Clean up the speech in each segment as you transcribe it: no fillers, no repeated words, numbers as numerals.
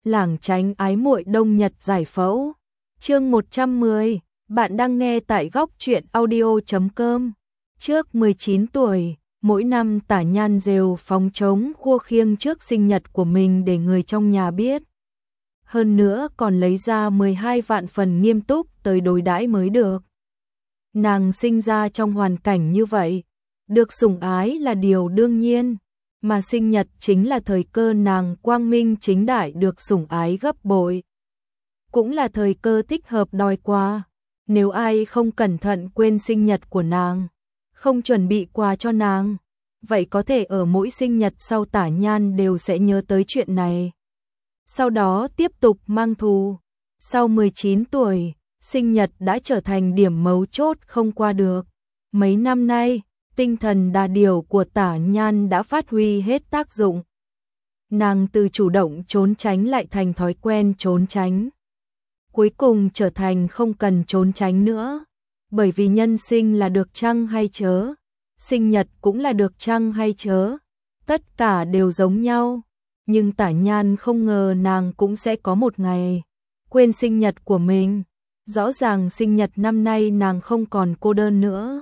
lảng tránh ái muội đông nhật giải phẫu. Chương 110, bạn đang nghe tại góc truyện audio.com. Trước 19 tuổi, mỗi năm Tả Nhan đều phóng trống khua khiêng trước sinh nhật của mình để người trong nhà biết. Hơn nữa còn lấy ra 12 vạn phần nghiêm túc tới đối đãi mới được. Nàng sinh ra trong hoàn cảnh như vậy, được sủng ái là điều đương nhiên, mà sinh nhật chính là thời cơ nàng quang minh chính đại được sủng ái gấp bội. Cũng là thời cơ thích hợp đòi quà, nếu ai không cẩn thận quên sinh nhật của nàng, không chuẩn bị quà cho nàng, vậy có thể ở mỗi sinh nhật sau Tả Nhan đều sẽ nhớ tới chuyện này. Sau đó tiếp tục mang thù. Sau 19 tuổi, sinh nhật đã trở thành điểm mấu chốt không qua được. Mấy năm nay, tinh thần đà điểu của Tả Nhan đã phát huy hết tác dụng. Nàng từ chủ động trốn tránh lại thành thói quen trốn tránh. Cuối cùng trở thành không cần trốn tránh nữa. Bởi vì nhân sinh là được chăng hay chớ, sinh nhật cũng là được chăng hay chớ, tất cả đều giống nhau. Nhưng Tả Nhan không ngờ nàng cũng sẽ có một ngày quên sinh nhật của mình. Rõ ràng sinh nhật năm nay nàng không còn cô đơn nữa.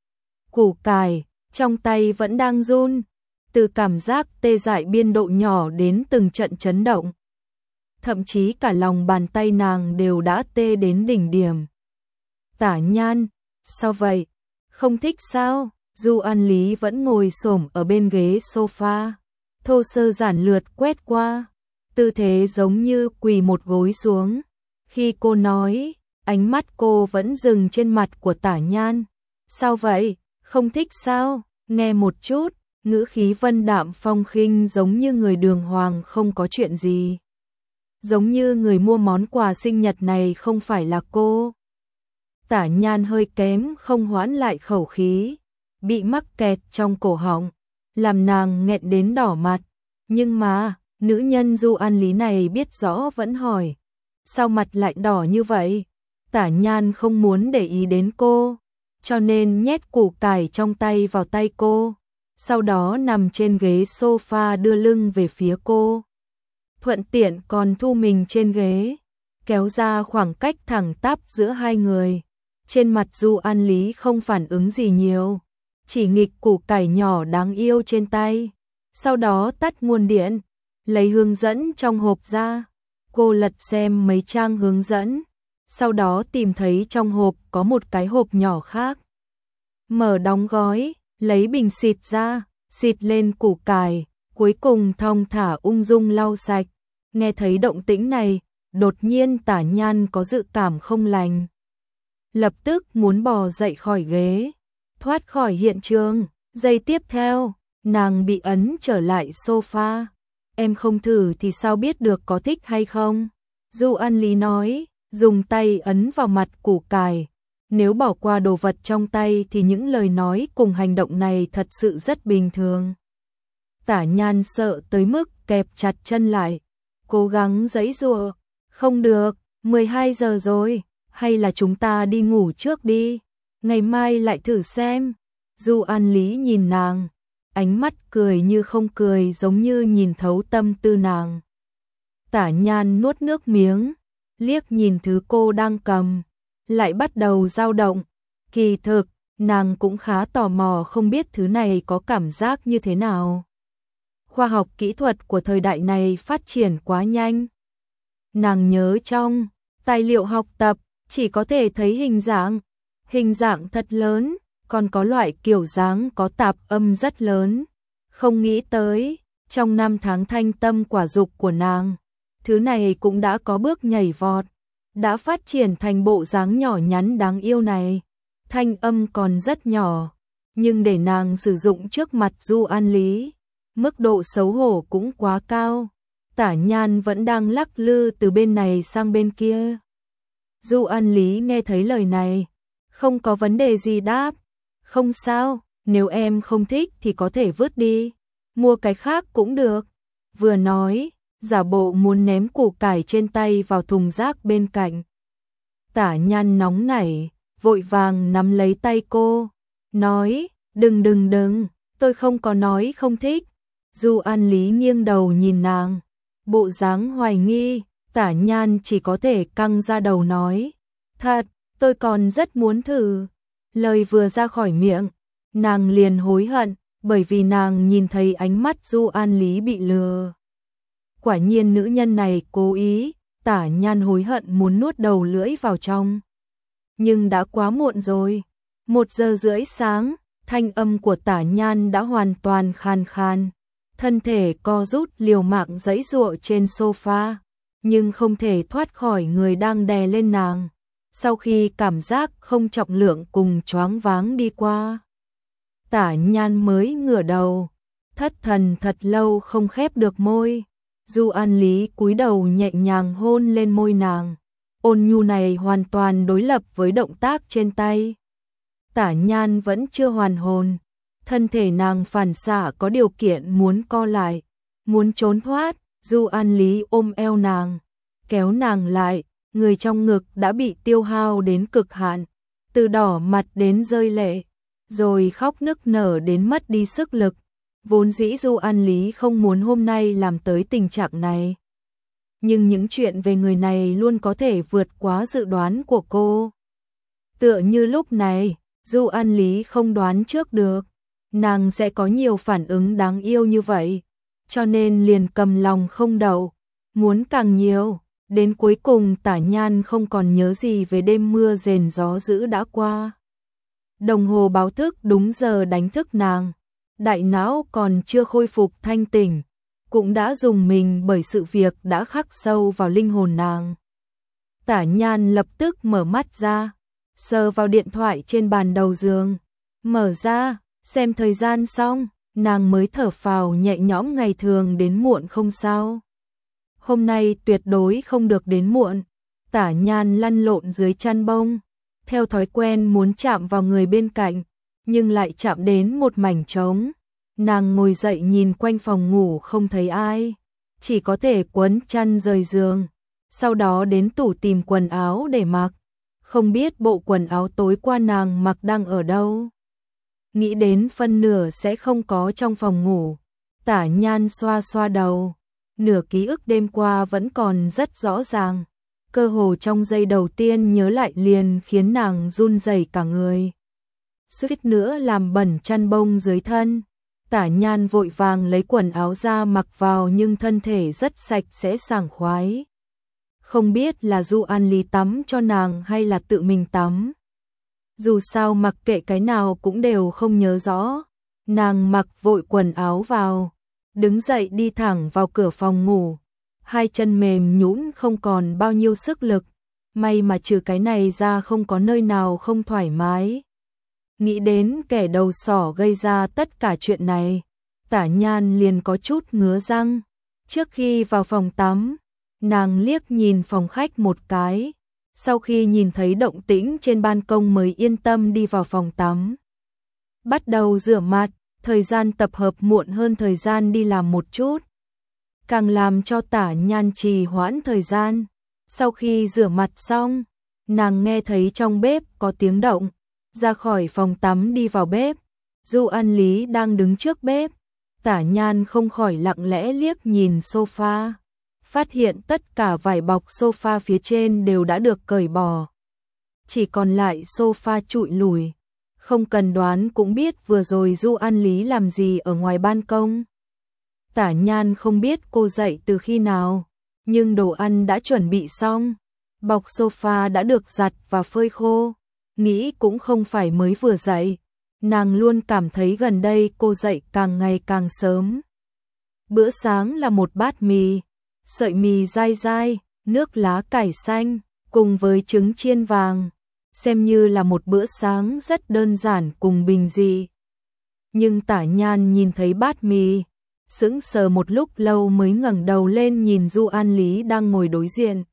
Củ cải trong tay vẫn đang run, từ cảm giác tê dại biên độ nhỏ đến từng trận chấn động. Thậm chí cả lòng bàn tay nàng đều đã tê đến đỉnh điểm. Tả Nhan, sao vậy? Không thích sao? Du An Lý vẫn ngồi xổm ở bên ghế sofa, thô sơ giản lược quét qua, tư thế giống như quỳ một gối xuống. Khi cô nói, ánh mắt cô vẫn dừng trên mặt của Tả Nhan. Sao vậy? Không thích sao? Nghe một chút, ngữ khí vân đạm phong khinh giống như người đường hoàng không có chuyện gì. Giống như người mua món quà sinh nhật này không phải là cô. Tả Nhan hơi kém không hoãn lại khẩu khí, bị mắc kẹt trong cổ họng, làm nàng nghẹn đến đỏ mặt. Nhưng mà, nữ nhân Du An Lý này biết rõ vẫn hỏi, sao mặt lại đỏ như vậy? Tả Nhan không muốn để ý đến cô, cho nên nhét củ cải trong tay vào tay cô, sau đó nằm trên ghế sofa đưa lưng về phía cô. Thuận tiện còn thu mình trên ghế, kéo ra khoảng cách thẳng tắp giữa hai người. Trên mặt Du An Lý không phản ứng gì nhiều, chỉ nghịch củ cải nhỏ đáng yêu trên tay. Sau đó tắt nguồn điện, lấy hướng dẫn trong hộp ra. Cô lật xem mấy trang hướng dẫn, sau đó tìm thấy trong hộp có một cái hộp nhỏ khác. Mở đóng gói, lấy bình xịt ra, xịt lên củ cải, cuối cùng thong thả ung dung lau sạch. Nghe thấy động tĩnh này, đột nhiên Tả Nhan có dự cảm không lành. Lập tức muốn bò dậy khỏi ghế, thoát khỏi hiện trường. Giây tiếp theo, nàng bị ấn trở lại sofa. Em không thử thì sao biết được có thích hay không? Du An Lý nói, dùng tay ấn vào mặt củ cải. Nếu bỏ qua đồ vật trong tay thì những lời nói cùng hành động này thật sự rất bình thường. Tả Nhan sợ tới mức kẹp chặt chân lại, cố gắng giãy giụa. Không được, 12 giờ rồi, hay là chúng ta đi ngủ trước đi, ngày mai lại thử xem. Du An Lý nhìn nàng, ánh mắt cười như không cười giống như nhìn thấu tâm tư nàng. Tả Nhan nuốt nước miếng, liếc nhìn thứ cô đang cầm, lại bắt đầu dao động. Kỳ thực, nàng cũng khá tò mò không biết thứ này có cảm giác như thế nào. Khoa học kỹ thuật của thời đại này phát triển quá nhanh. Nàng nhớ trong tài liệu học tập chỉ có thể thấy hình dạng thật lớn, còn có loại kiểu dáng có tạp âm rất lớn. Không nghĩ tới, trong năm tháng thanh tâm quả dục của nàng, thứ này cũng đã có bước nhảy vọt, đã phát triển thành bộ dáng nhỏ nhắn đáng yêu này. Thanh âm còn rất nhỏ, nhưng để nàng sử dụng trước mặt Du An Lý, mức độ xấu hổ cũng quá cao. Tả Nhan vẫn đang lắc lư từ bên này sang bên kia. Du An Lý nghe thấy lời này, không có vấn đề gì đáp, không sao, nếu em không thích thì có thể vứt đi, mua cái khác cũng được. Vừa nói, giả bộ muốn ném củ cải trên tay vào thùng rác bên cạnh. Tả Nhan nóng nảy, vội vàng nắm lấy tay cô, nói, đừng, tôi không có nói không thích. Du An Lý nghiêng đầu nhìn nàng, Bộ dáng hoài nghi, Tả Nhan chỉ có thể căng ra đầu nói, thật, tôi còn rất muốn thử. Lời vừa ra khỏi miệng, nàng liền hối hận, bởi vì nàng nhìn thấy ánh mắt Du An Lý bị lừa. Quả nhiên nữ nhân này cố ý, Tả Nhan hối hận muốn nuốt đầu lưỡi vào trong. Nhưng đã quá muộn rồi. 1:30 sáng, thanh âm của Tả Nhan đã hoàn toàn khàn khàn. Thân thể co rút liều mạng giãy giụa trên sofa, nhưng không thể thoát khỏi người đang đè lên nàng. Sau khi cảm giác không trọng lượng cùng choáng váng đi qua, Tả Nhan mới ngửa đầu, thất thần thật lâu không khép được môi. Du An Lý cúi đầu nhẹ nhàng hôn lên môi nàng. Ôn nhu này hoàn toàn đối lập với động tác trên tay. Tả Nhan vẫn chưa hoàn hồn, thân thể nàng phản xạ có điều kiện muốn co lại, muốn trốn thoát. Du An Lý ôm eo nàng, kéo nàng lại, người trong ngực đã bị tiêu hao đến cực hạn, từ đỏ mặt đến rơi lệ, rồi khóc nức nở đến mất đi sức lực. Vốn dĩ Du An Lý không muốn hôm nay làm tới tình trạng này, nhưng những chuyện về người này luôn có thể vượt quá dự đoán của cô. Tựa như lúc này, Du An Lý không đoán trước được nàng sẽ có nhiều phản ứng đáng yêu như vậy, cho nên liền cầm lòng không đậu, muốn càng nhiều. Đến cuối cùng Tả Nhan không còn nhớ gì về đêm mưa rền gió dữ đã qua. Đồng hồ báo thức đúng giờ đánh thức nàng, đại não còn chưa khôi phục thanh tỉnh, cũng đã rùng mình bởi sự việc đã khắc sâu vào linh hồn nàng. Tả Nhan lập tức mở mắt ra, sờ vào điện thoại trên bàn đầu giường, mở ra, xem thời gian xong, nàng mới thở phào nhẹ nhõm. Ngày thường đến muộn không sao, hôm nay tuyệt đối không được đến muộn. Tả Nhan lăn lộn dưới chăn bông, theo thói quen muốn chạm vào người bên cạnh, nhưng lại chạm đến một mảnh trống. Nàng ngồi dậy nhìn quanh phòng ngủ không thấy ai, chỉ có thể quấn chăn rời giường, sau đó đến tủ tìm quần áo để mặc. Không biết bộ quần áo tối qua nàng mặc đang ở đâu. Nghĩ đến phân nửa sẽ không có trong phòng ngủ, Tả Nhan xoa xoa đầu. Nửa ký ức đêm qua vẫn còn rất rõ ràng, cơ hồ trong giây đầu tiên nhớ lại liền khiến nàng run rẩy cả người, suýt nữa làm bẩn chăn bông dưới thân. Tả Nhan vội vàng lấy quần áo ra mặc vào, nhưng thân thể rất sạch sẽ sảng khoái. Không biết là Du An Lý tắm cho nàng hay là tự mình tắm. Dù sao mặc kệ cái nào cũng đều không nhớ rõ. Nàng mặc vội quần áo vào, đứng dậy đi thẳng vào cửa phòng ngủ. Hai chân mềm nhũn không còn bao nhiêu sức lực, may mà trừ cái này ra không có nơi nào không thoải mái. Nghĩ đến kẻ đầu sỏ gây ra tất cả chuyện này, Tả Nhan liền có chút ngứa răng. Trước khi vào phòng tắm, nàng liếc nhìn phòng khách một cái, sau khi nhìn thấy động tĩnh trên ban công mới yên tâm đi vào phòng tắm. Bắt đầu rửa mặt, thời gian tập hợp muộn hơn thời gian đi làm một chút, càng làm cho Tả Nhan trì hoãn thời gian. Sau khi rửa mặt xong, nàng nghe thấy trong bếp có tiếng động, ra khỏi phòng tắm đi vào bếp. Du An Lý đang đứng trước bếp, Tả Nhan không khỏi lặng lẽ liếc nhìn sofa, phát hiện tất cả vải bọc sofa phía trên đều đã được cởi bỏ, chỉ còn lại sofa trụi lùi. Không cần đoán cũng biết vừa rồi Du An Lý làm gì ở ngoài ban công. Tả Nhan không biết cô dậy từ khi nào, nhưng đồ ăn đã chuẩn bị xong, bọc sofa đã được giặt và phơi khô. Nghĩ cũng không phải mới vừa dậy, nàng luôn cảm thấy gần đây cô dậy càng ngày càng sớm. Bữa sáng là một bát mì, sợi mì dai dai, nước lá cải xanh, cùng với trứng chiên vàng, xem như là một bữa sáng rất đơn giản cùng bình dị. Nhưng Tả Nhan nhìn thấy bát mì, sững sờ một lúc lâu mới ngẩng đầu lên nhìn Du An Lý đang ngồi đối diện.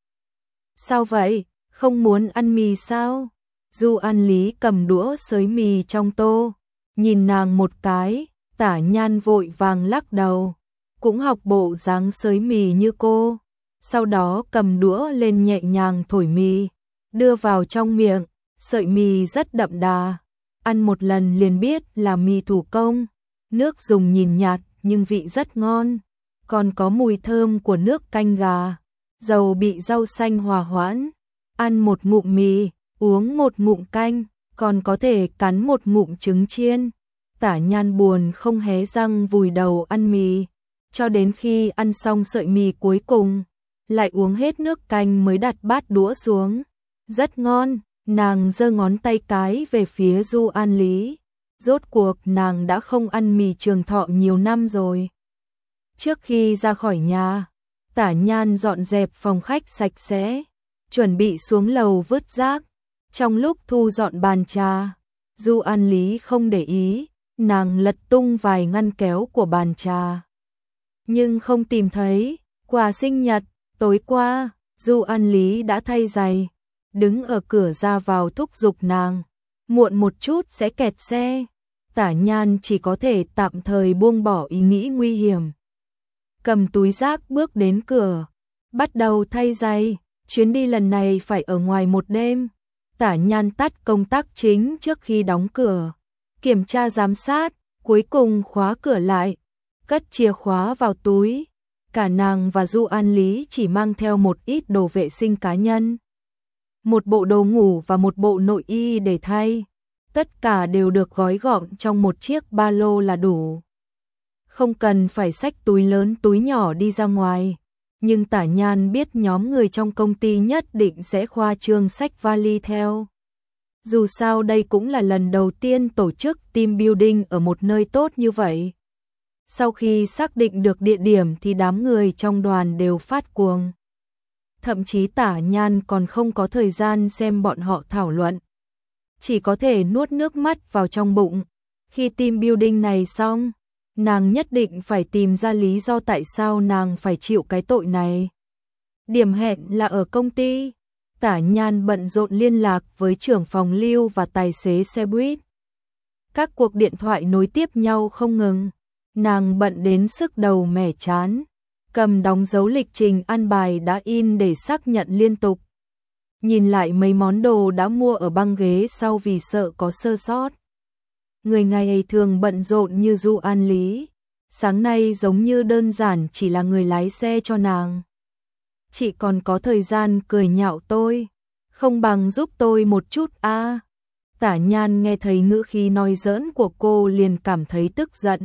Sao vậy, không muốn ăn mì sao? Du An Lý cầm đũa xới mì trong tô, nhìn nàng một cái. Tả Nhan vội vàng lắc đầu, cũng học bộ dáng xới mì như cô, sau đó cầm đũa lên nhẹ nhàng thổi mì, đưa vào trong miệng. Sợi mì rất đậm đà, ăn một lần liền biết là mì thủ công, nước dùng nhìn nhạt nhưng vị rất ngon, còn có mùi thơm của nước canh gà, dầu bị rau xanh hòa hoãn, ăn một ngụm mì, uống một ngụm canh, còn có thể cắn một ngụm trứng chiên. Tả Nhan buồn không hé răng vùi đầu ăn mì, cho đến khi ăn xong sợi mì cuối cùng, lại uống hết nước canh mới đặt bát đũa xuống. Rất ngon, nàng giơ ngón tay cái về phía Du An Lý. Rốt cuộc nàng đã không ăn mì Trường Thọ nhiều năm rồi. Trước khi ra khỏi nhà, Tả Nhan dọn dẹp phòng khách sạch sẽ, chuẩn bị xuống lầu vứt rác. Trong lúc thu dọn bàn trà, Du An Lý không để ý, nàng lật tung vài ngăn kéo của bàn trà, nhưng không tìm thấy quà sinh nhật. Tối qua, Du An Lý đã thay giày, đứng ở cửa ra vào thúc giục nàng, muộn một chút sẽ kẹt xe. Tả Nhan chỉ có thể tạm thời buông bỏ ý nghĩ nguy hiểm, cầm túi rác bước đến cửa, bắt đầu thay giày. Chuyến đi lần này phải ở ngoài một đêm. Tả Nhan tắt công tắc chính trước khi đóng cửa, kiểm tra giám sát, cuối cùng khóa cửa lại, cất chìa khóa vào túi. Cả nàng và Du An Lý chỉ mang theo một ít đồ vệ sinh cá nhân, một bộ đồ ngủ và một bộ nội y để thay. Tất cả đều được gói gọn trong một chiếc ba lô là đủ, không cần phải xách túi lớn túi nhỏ đi ra ngoài. Nhưng Tả Nhan biết nhóm người trong công ty nhất định sẽ khoa trương xách vali theo. Dù sao đây cũng là lần đầu tiên tổ chức team building ở một nơi tốt như vậy. Sau khi xác định được địa điểm thì đám người trong đoàn đều phát cuồng. Thậm chí Tả Nhan còn không có thời gian xem bọn họ thảo luận, chỉ có thể nuốt nước mắt vào trong bụng. Khi team building này xong, nàng nhất định phải tìm ra lý do tại sao nàng phải chịu cái tội này. Điểm hẹn là ở công ty. Tả Nhan bận rộn liên lạc với trưởng phòng lưu và tài xế xe buýt. Các cuộc điện thoại nối tiếp nhau không ngừng. Nàng bận đến sức đầu mẻ chán, cầm đóng dấu lịch trình ăn bài đã in để xác nhận liên tục. Nhìn lại mấy món đồ đã mua ở băng ghế sau vì sợ có sơ sót. Người ngày thường bận rộn như Du An Lý, sáng nay giống như đơn giản chỉ là người lái xe cho nàng. Chị còn có thời gian cười nhạo tôi, không bằng giúp tôi một chút a. Tả Nhan nghe thấy ngữ khí nói giỡn của cô liền cảm thấy tức giận.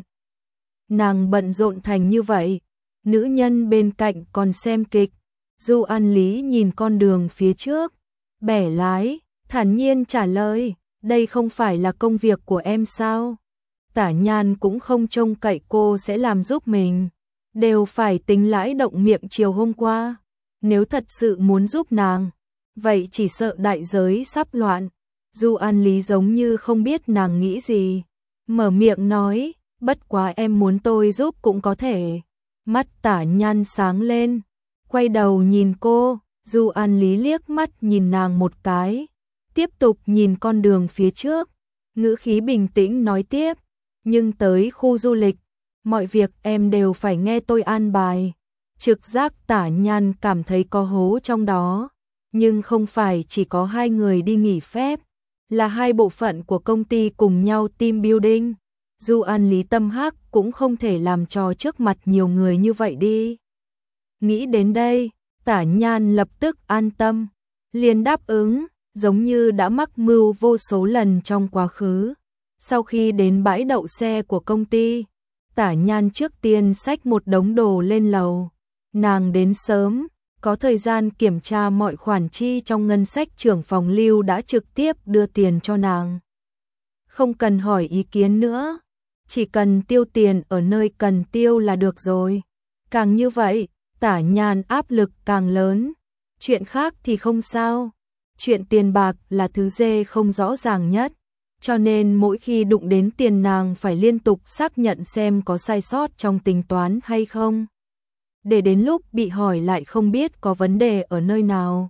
Nàng bận rộn thành như vậy, nữ nhân bên cạnh còn xem kịch. Du An Lý nhìn con đường phía trước, bẻ lái, thản nhiên trả lời, đây không phải là công việc của em sao? Tả Nhan cũng không trông cậy cô sẽ làm giúp mình, đều phải tính lãi động miệng chiều hôm qua. Nếu thật sự muốn giúp nàng, vậy chỉ sợ đại giới sắp loạn. Du An Lý giống như không biết nàng nghĩ gì, mở miệng nói, bất quá em muốn tôi giúp cũng có thể. Mắt Tả Nhan sáng lên, quay đầu nhìn cô. Du An Lý liếc mắt nhìn nàng một cái, tiếp tục nhìn con đường phía trước, ngữ khí bình tĩnh nói tiếp, nhưng tới khu du lịch, mọi việc em đều phải nghe tôi an bài. Trực giác Tả Nhan cảm thấy có hố trong đó, nhưng không phải chỉ có hai người đi nghỉ phép, là hai bộ phận của công ty cùng nhau team building. Du An Lý tâm hắc cũng không thể làm trò trước mặt nhiều người như vậy đi. Nghĩ đến đây, Tả Nhan lập tức an tâm, liền đáp ứng, giống như đã mắc mưu vô số lần trong quá khứ. Sau khi đến bãi đậu xe của công ty, Tả Nhan trước tiên xách một đống đồ lên lầu. Nàng đến sớm, có thời gian kiểm tra mọi khoản chi trong ngân sách. Trưởng phòng lưu đã trực tiếp đưa tiền cho nàng. Không cần hỏi ý kiến nữa, chỉ cần tiêu tiền ở nơi cần tiêu là được rồi. Càng như vậy, Tả Nhan áp lực càng lớn. Chuyện khác thì không sao, chuyện tiền bạc là thứ dê không rõ ràng nhất, cho nên mỗi khi đụng đến tiền nàng phải liên tục xác nhận xem có sai sót trong tính toán hay không, để đến lúc bị hỏi lại không biết có vấn đề ở nơi nào.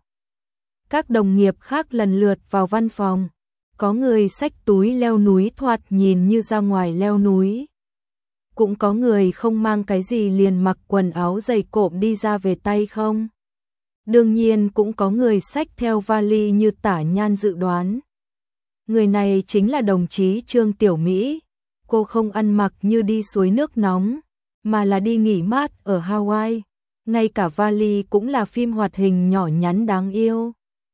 Các đồng nghiệp khác lần lượt vào văn phòng, có người xách túi leo núi thoạt nhìn như ra ngoài leo núi. Cũng có người không mang cái gì liền mặc quần áo dày cộm đi ra về tay không. Đương nhiên cũng có người xách theo vali như Tả Nhan dự đoán. Người này chính là đồng chí Trương Tiểu Mỹ. Cô không ăn mặc như đi suối nước nóng, mà là đi nghỉ mát ở Hawaii. Ngay cả vali cũng là phim hoạt hình nhỏ nhắn đáng yêu.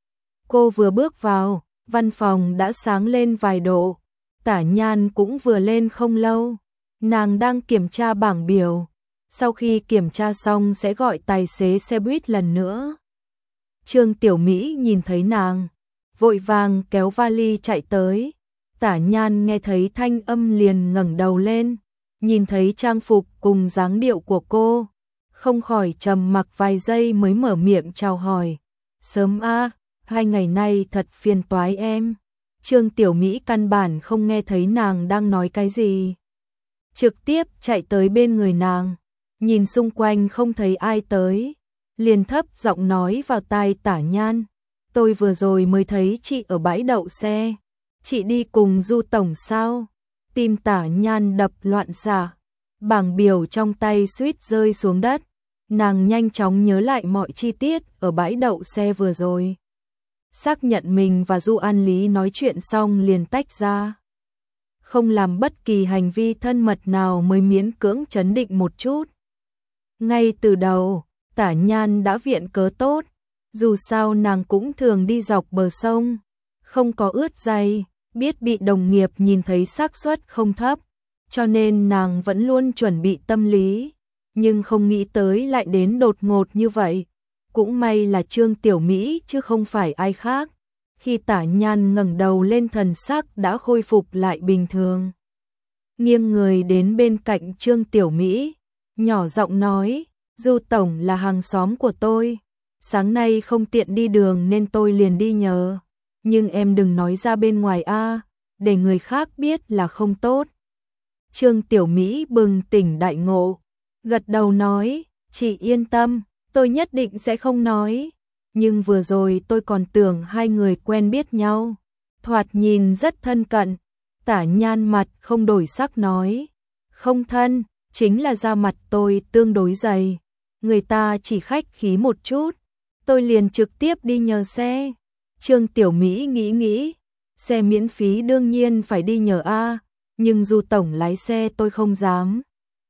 Cô vừa bước vào, văn phòng đã sáng lên vài độ. Tả Nhan cũng vừa lên không lâu. Nàng đang kiểm tra bảng biểu. Sau khi kiểm tra xong sẽ gọi tài xế xe buýt lần nữa. Trương Tiểu Mỹ nhìn thấy nàng, vội vàng kéo vali chạy tới. Tả Nhan nghe thấy thanh âm liền ngẩng đầu lên, nhìn thấy trang phục cùng dáng điệu của cô, không khỏi trầm mặc vài giây mới mở miệng chào hỏi. Sớm a, 2 ngày nay thật phiền toái em. Trương Tiểu Mỹ căn bản không nghe thấy nàng đang nói cái gì. Trực tiếp chạy tới bên người nàng, nhìn xung quanh không thấy ai tới, liền thấp giọng nói vào tai Tả Nhan. Tôi vừa rồi mới thấy chị ở bãi đậu xe. Chị đi cùng Du Tổng sao? Tim Tả Nhan đập loạn xạ, bảng biểu trong tay suýt rơi xuống đất. Nàng nhanh chóng nhớ lại mọi chi tiết ở bãi đậu xe vừa rồi. Xác nhận mình và Du An Lý nói chuyện xong liền tách ra. Không làm bất kỳ hành vi thân mật nào mới miễn cưỡng trấn định một chút. Ngay từ đầu, Tả Nhan đã viện cớ tốt. Dù sao nàng cũng thường đi dọc bờ sông, không có ướt giày, biết bị đồng nghiệp nhìn thấy xác suất không thấp, cho nên nàng vẫn luôn chuẩn bị tâm lý, nhưng không nghĩ tới lại đến đột ngột như vậy. Cũng may là Trương Tiểu Mỹ chứ không phải ai khác. Khi Tả Nhan ngẩng đầu lên thần sắc đã khôi phục lại bình thường. Nghiêng người đến bên cạnh Trương Tiểu Mỹ, nhỏ giọng nói, Du Tổng là hàng xóm của tôi. Sáng nay không tiện đi đường nên tôi liền đi nhờ. Nhưng em đừng nói ra bên ngoài a, để người khác biết là không tốt. Trương Tiểu Mỹ bừng tỉnh đại ngộ, gật đầu nói, chị yên tâm, tôi nhất định sẽ không nói. Nhưng vừa rồi tôi còn tưởng hai người quen biết nhau, thoạt nhìn rất thân cận. Tả Nhan mặt không đổi sắc nói, không thân, chính là da mặt tôi tương đối dày. Người ta chỉ khách khí một chút, tôi liền trực tiếp đi nhờ xe. Trương Tiểu Mỹ nghĩ, xe miễn phí đương nhiên phải đi nhờ a, nhưng Du Tổng lái xe tôi không dám.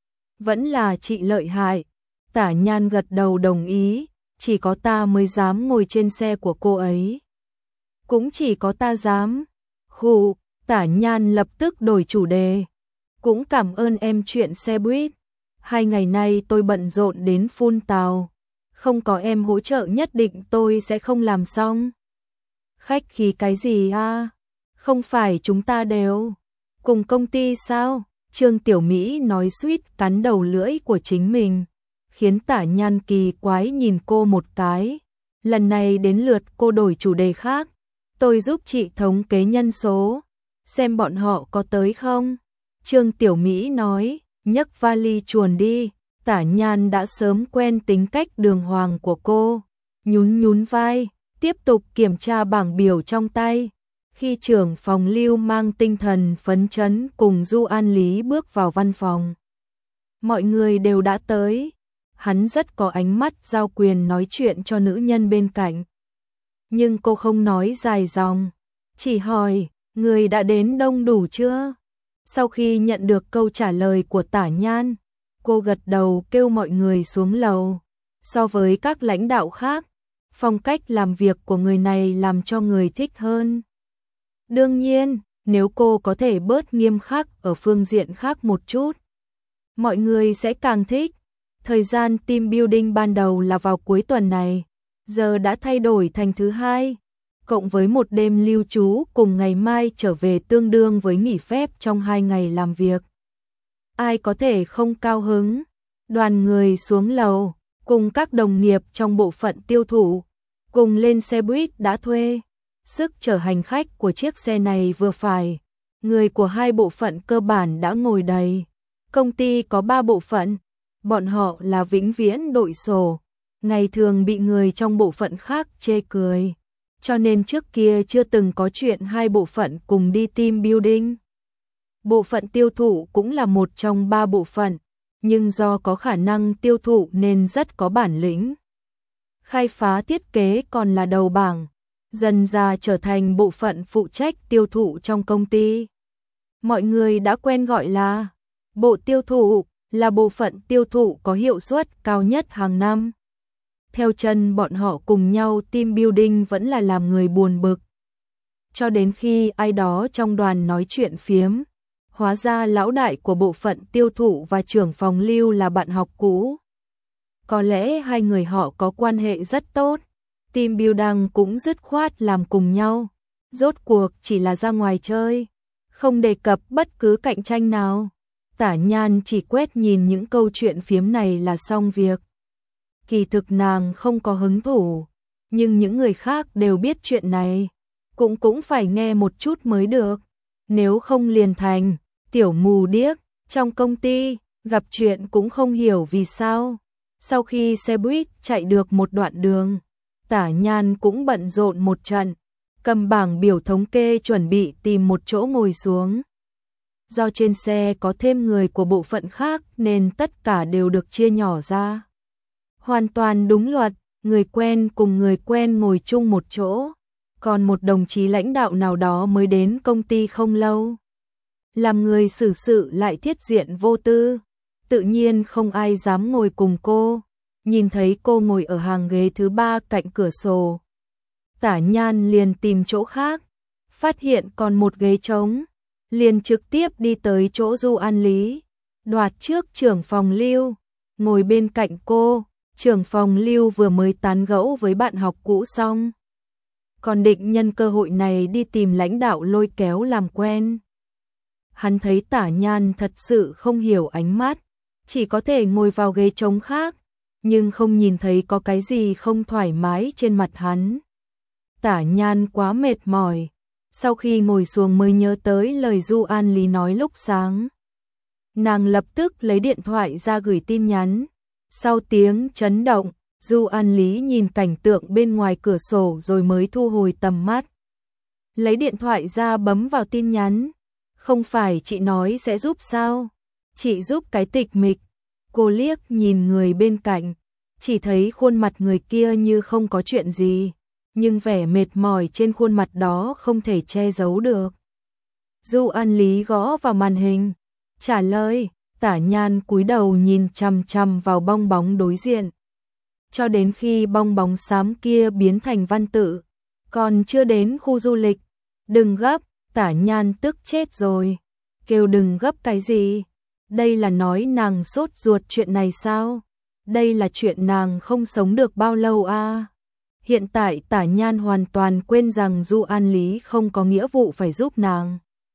Vẫn là chị lợi hại. Tả Nhan gật đầu đồng ý, chỉ có ta mới dám ngồi trên xe của cô ấy. Cũng chỉ có ta dám. Khụ, Tả Nhan lập tức đổi chủ đề. Cũng cảm ơn em chuyện xe buýt. 2 ngày nay tôi bận rộn đến phun tào. Không có em hỗ trợ nhất định tôi sẽ không làm xong. Khách khí cái gì a? Không phải chúng ta đều cùng công ty sao? Trương Tiểu Mỹ nói suýt cắn đầu lưỡi của chính mình, khiến Tả Nhan kỳ quái nhìn cô một cái. Lần này đến lượt cô đổi chủ đề khác. Tôi giúp chị thống kê nhân số, xem bọn họ có tới không. Trương Tiểu Mỹ nói, nhấc vali chuồn đi. Tả Nhan đã sớm quen tính cách đường hoàng của cô, nhún vai, tiếp tục kiểm tra bảng biểu trong tay. Khi trưởng phòng Lưu mang tinh thần phấn chấn cùng Du An Lý bước vào văn phòng, mọi người đều đã tới. Hắn rất có ánh mắt giao quyền nói chuyện cho nữ nhân bên cạnh. Nhưng cô không nói dài dòng, chỉ hỏi, người đã đến đông đủ chưa? Sau khi nhận được câu trả lời của Tả Nhan, cô gật đầu kêu mọi người xuống lầu. So với các lãnh đạo khác, phong cách làm việc của người này làm cho người thích hơn. Đương nhiên, nếu cô có thể bớt nghiêm khắc ở phương diện khác một chút, mọi người sẽ càng thích. Thời gian team building ban đầu là vào cuối tuần này, giờ đã thay đổi thành thứ hai, cộng với một đêm lưu trú cùng ngày mai trở về tương đương với nghỉ phép trong 2 ngày làm việc. Ai có thể không cao hứng? Đoàn người xuống lầu, cùng các đồng nghiệp trong bộ phận tiêu thụ, cùng lên xe buýt đã thuê. Sức chở hành khách của chiếc xe này vừa phải, người của 2 bộ phận cơ bản đã ngồi đầy. Công ty có 3 bộ phận, bọn họ là vĩnh viễn đội sổ, ngày thường bị người trong bộ phận khác chê cười, cho nên trước kia chưa từng có chuyện 2 bộ phận cùng đi team building. Bộ phận tiêu thụ cũng là một trong 3 bộ phận, nhưng do có khả năng tiêu thụ nên rất có bản lĩnh. Khai phá thiết kế còn là đầu bảng, dần ra trở thành bộ phận phụ trách tiêu thụ trong công ty. Mọi người đã quen gọi là bộ tiêu thụ, là bộ phận tiêu thụ có hiệu suất cao nhất hàng năm. Theo chân bọn họ cùng nhau team building vẫn là làm người buồn bực. Cho đến khi ai đó trong đoàn nói chuyện phiếm, hóa ra lão đại của bộ phận tiêu thụ và trưởng phòng Lưu là bạn học cũ. Có lẽ hai người họ có quan hệ rất tốt, team building cũng dứt khoát làm cùng nhau. Rốt cuộc chỉ là ra ngoài chơi, không đề cập bất cứ cạnh tranh nào. Tả Nhan chỉ quét nhìn những câu chuyện phiếm này là xong việc. Kỳ thực nàng không có hứng thú, nhưng những người khác đều biết chuyện này, cũng phải nghe một chút mới được, nếu không liền thành tiểu mù điếc. Trong công ty, gặp chuyện cũng không hiểu vì sao. Sau khi xe buýt chạy được một đoạn đường, Tả Nhan cũng bận rộn một trận, cầm bảng biểu thống kê chuẩn bị tìm một chỗ ngồi xuống. Do trên xe có thêm người của bộ phận khác nên tất cả đều được chia nhỏ ra. Hoàn toàn đúng luật, người quen cùng người quen ngồi chung một chỗ, còn một đồng chí lãnh đạo nào đó mới đến công ty không lâu. Làm người xử sự lại thiết diện vô tư, tự nhiên không ai dám ngồi cùng cô. Nhìn thấy cô ngồi ở hàng ghế thứ 3 cạnh cửa sổ, Tả Nhan liền tìm chỗ khác, phát hiện còn một ghế trống, liền trực tiếp đi tới chỗ Du An Lý, đoạt trước trưởng phòng Lưu, ngồi bên cạnh cô. Trưởng phòng Lưu vừa mới tán gẫu với bạn học cũ xong, còn định nhân cơ hội này đi tìm lãnh đạo lôi kéo làm quen. Hắn thấy Tả Nhan thật sự không hiểu ánh mắt, chỉ có thể ngồi vào ghế trống khác, nhưng không nhìn thấy có cái gì không thoải mái trên mặt hắn. Tả Nhan quá mệt mỏi, sau khi ngồi xuống mới nhớ tới lời Du An Lý nói lúc sáng. Nàng lập tức lấy điện thoại ra gửi tin nhắn. Sau tiếng chấn động, Du An Lý nhìn cảnh tượng bên ngoài cửa sổ rồi mới thu hồi tầm mắt. Lấy điện thoại ra bấm vào tin nhắn. Không phải chị nói sẽ giúp sao? Chị giúp cái tịch mịch. Cô liếc nhìn người bên cạnh, chỉ thấy khuôn mặt người kia như không có chuyện gì, nhưng vẻ mệt mỏi trên khuôn mặt đó không thể che giấu được. Du An Lý gõ vào màn hình, trả lời. Tả Nhan cúi đầu nhìn chằm chằm vào bong bóng đối diện, cho đến khi bong bóng xám kia biến thành văn tự. Còn chưa đến khu du lịch. Đừng gấp. Tả Nhan tức chết rồi. Kêu đừng gấp cái gì? Đây là nói nàng sốt ruột chuyện này sao? Đây là chuyện nàng không sống được bao lâu à? Hiện tại Tả Nhan hoàn toàn quên rằng Du An Lý không có nghĩa vụ phải giúp nàng.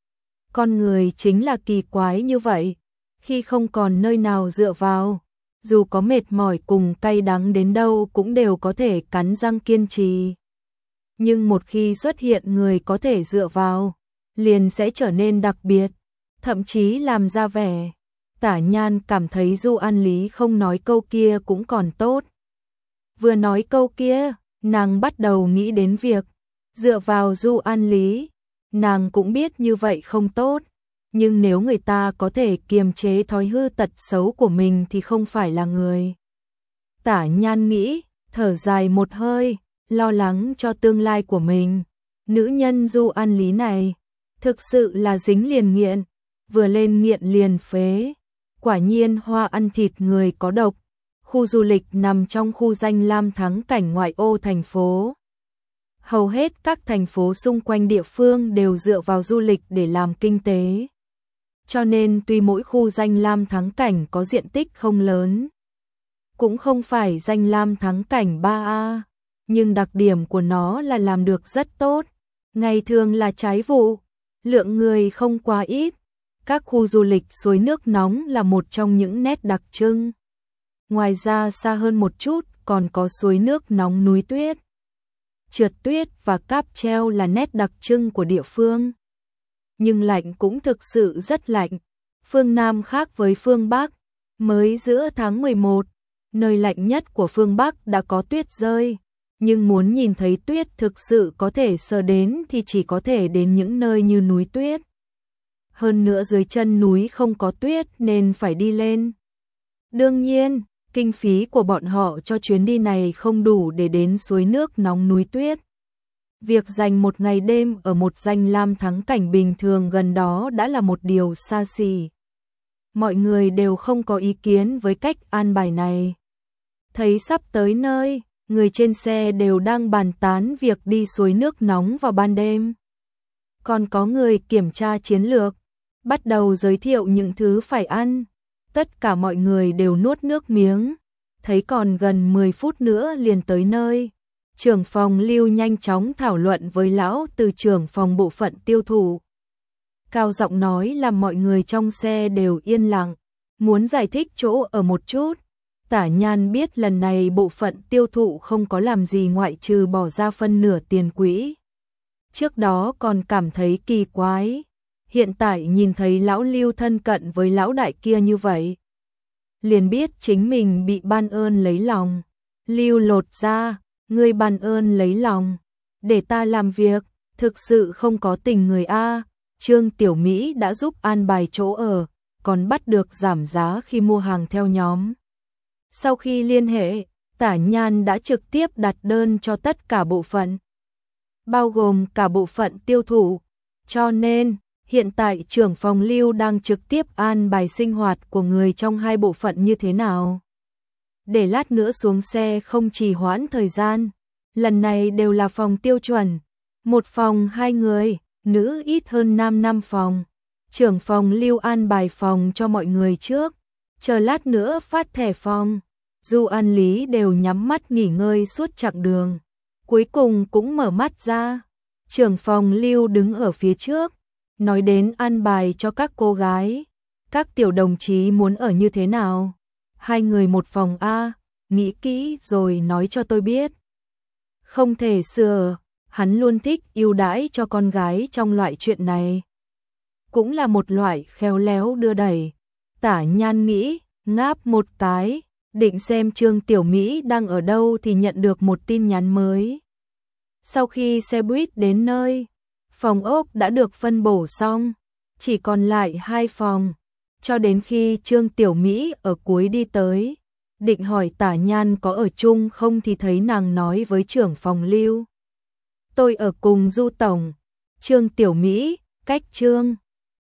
Con người chính là kỳ quái như vậy. Khi không còn nơi nào dựa vào, dù có mệt mỏi cùng cay đắng đến đâu cũng đều có thể cắn răng kiên trì. Nhưng một khi xuất hiện người có thể dựa vào, liền sẽ trở nên đặc biệt, thậm chí làm ra vẻ. Tả Nhan cảm thấy Du An Lý không nói câu kia cũng còn tốt. Vừa nói câu kia, nàng bắt đầu nghĩ đến việc dựa vào Du An Lý. Nàng cũng biết như vậy không tốt. Nhưng nếu người ta có thể kiềm chế thói hư tật xấu của mình thì không phải là người. Tả Nhan nghĩ, thở dài một hơi, lo lắng cho tương lai của mình. Nữ nhân Du An Lý này, thực sự là dính liền nghiện, vừa lên nghiện liền phế. Quả nhiên hoa ăn thịt người có độc. Khu du lịch nằm trong khu danh lam thắng cảnh ngoại ô thành phố. Hầu hết các thành phố xung quanh địa phương đều dựa vào du lịch để làm kinh tế. Cho nên tuy mỗi khu danh lam thắng cảnh có diện tích không lớn, cũng không phải danh lam thắng cảnh 3A, nhưng đặc điểm của nó là làm được rất tốt. Ngày thường là trái vụ, lượng người không quá ít. Các khu du lịch suối nước nóng là một trong những nét đặc trưng. Ngoài ra xa hơn một chút còn có suối nước nóng núi tuyết. Trượt tuyết và cáp treo là nét đặc trưng của địa phương. Nhưng lạnh cũng thực sự rất lạnh. Phương Nam khác với phương Bắc. Mới giữa tháng 11, nơi lạnh nhất của phương Bắc đã có tuyết rơi. Nhưng muốn nhìn thấy tuyết thực sự có thể sờ đến thì chỉ có thể đến những nơi như núi tuyết. Hơn nữa dưới chân núi không có tuyết nên phải đi lên. Đương nhiên, kinh phí của bọn họ cho chuyến đi này không đủ để đến suối nước nóng núi tuyết. Việc dành một ngày đêm ở một danh lam thắng cảnh bình thường gần đó đã là một điều xa xỉ. mọi người đều không có ý kiến với cách an bài này. Thấy sắp tới nơi, người trên xe đều đang bàn tán việc đi suối nước nóng vào ban đêm. Còn có người kiểm tra chiến lược, bắt đầu giới thiệu những thứ phải ăn. Tất cả mọi người đều nuốt nước miếng, thấy còn gần 10 phút nữa liền tới nơi. Trưởng phòng Lưu nhanh chóng thảo luận với lão từ trưởng phòng bộ phận tiêu thụ. Cao giọng nói làm mọi người trong xe đều yên lặng, muốn giải thích chỗ ở một chút. Tả Nhan biết lần này bộ phận tiêu thụ không có làm gì ngoại trừ bỏ ra phân nửa tiền quỹ. Trước đó còn cảm thấy kỳ quái, hiện tại nhìn thấy lão Lưu thân cận với lão đại kia như vậy, liền biết chính mình bị ban ơn lấy lòng. Lưu lột ra, ngươi ban ơn lấy lòng, để ta làm việc, thực sự không có tình người a. Trương Tiểu Mỹ đã giúp an bài chỗ ở, còn bắt được giảm giá khi mua hàng theo nhóm. Sau khi liên hệ, Tả Nhan đã trực tiếp đặt đơn cho tất cả bộ phận, bao gồm cả bộ phận tiêu thụ, cho nên hiện tại trưởng phòng Lưu đang trực tiếp an bài sinh hoạt của người trong hai bộ phận như thế nào. Để lát nữa xuống xe không trì hoãn thời gian, lần này đều là phòng tiêu chuẩn, một phòng 2 người, nữ ít hơn nam 5 phòng. Trưởng phòng Lưu an bài phòng cho mọi người trước, chờ lát nữa phát thẻ phòng. Du An Lý đều nhắm mắt nghỉ ngơi suốt chặng đường, cuối cùng cũng mở mắt ra. Trưởng phòng Lưu đứng ở phía trước, nói đến an bài cho các cô gái. Các tiểu đồng chí muốn ở như thế nào? 2 người một phòng a, nghĩ kỹ rồi nói cho tôi biết. Không thể sửa, hắn luôn thích ưu đãi cho con gái trong loại chuyện này. Cũng là một loại khéo léo đưa đẩy. Tả Nhan nghĩ, ngáp một cái, định xem Trương Tiểu Mỹ đang ở đâu thì nhận được một tin nhắn mới. Sau khi xe buýt đến nơi, phòng ốc đã được phân bổ xong, chỉ còn lại 2 phòng. Cho đến khi Trương Tiểu Mỹ ở cuối đi tới, định hỏi Tả Nhan có ở chung không thì thấy nàng nói với trưởng phòng Lưu. Tôi ở cùng Du Tổng. Trương Tiểu Mỹ, cách Trương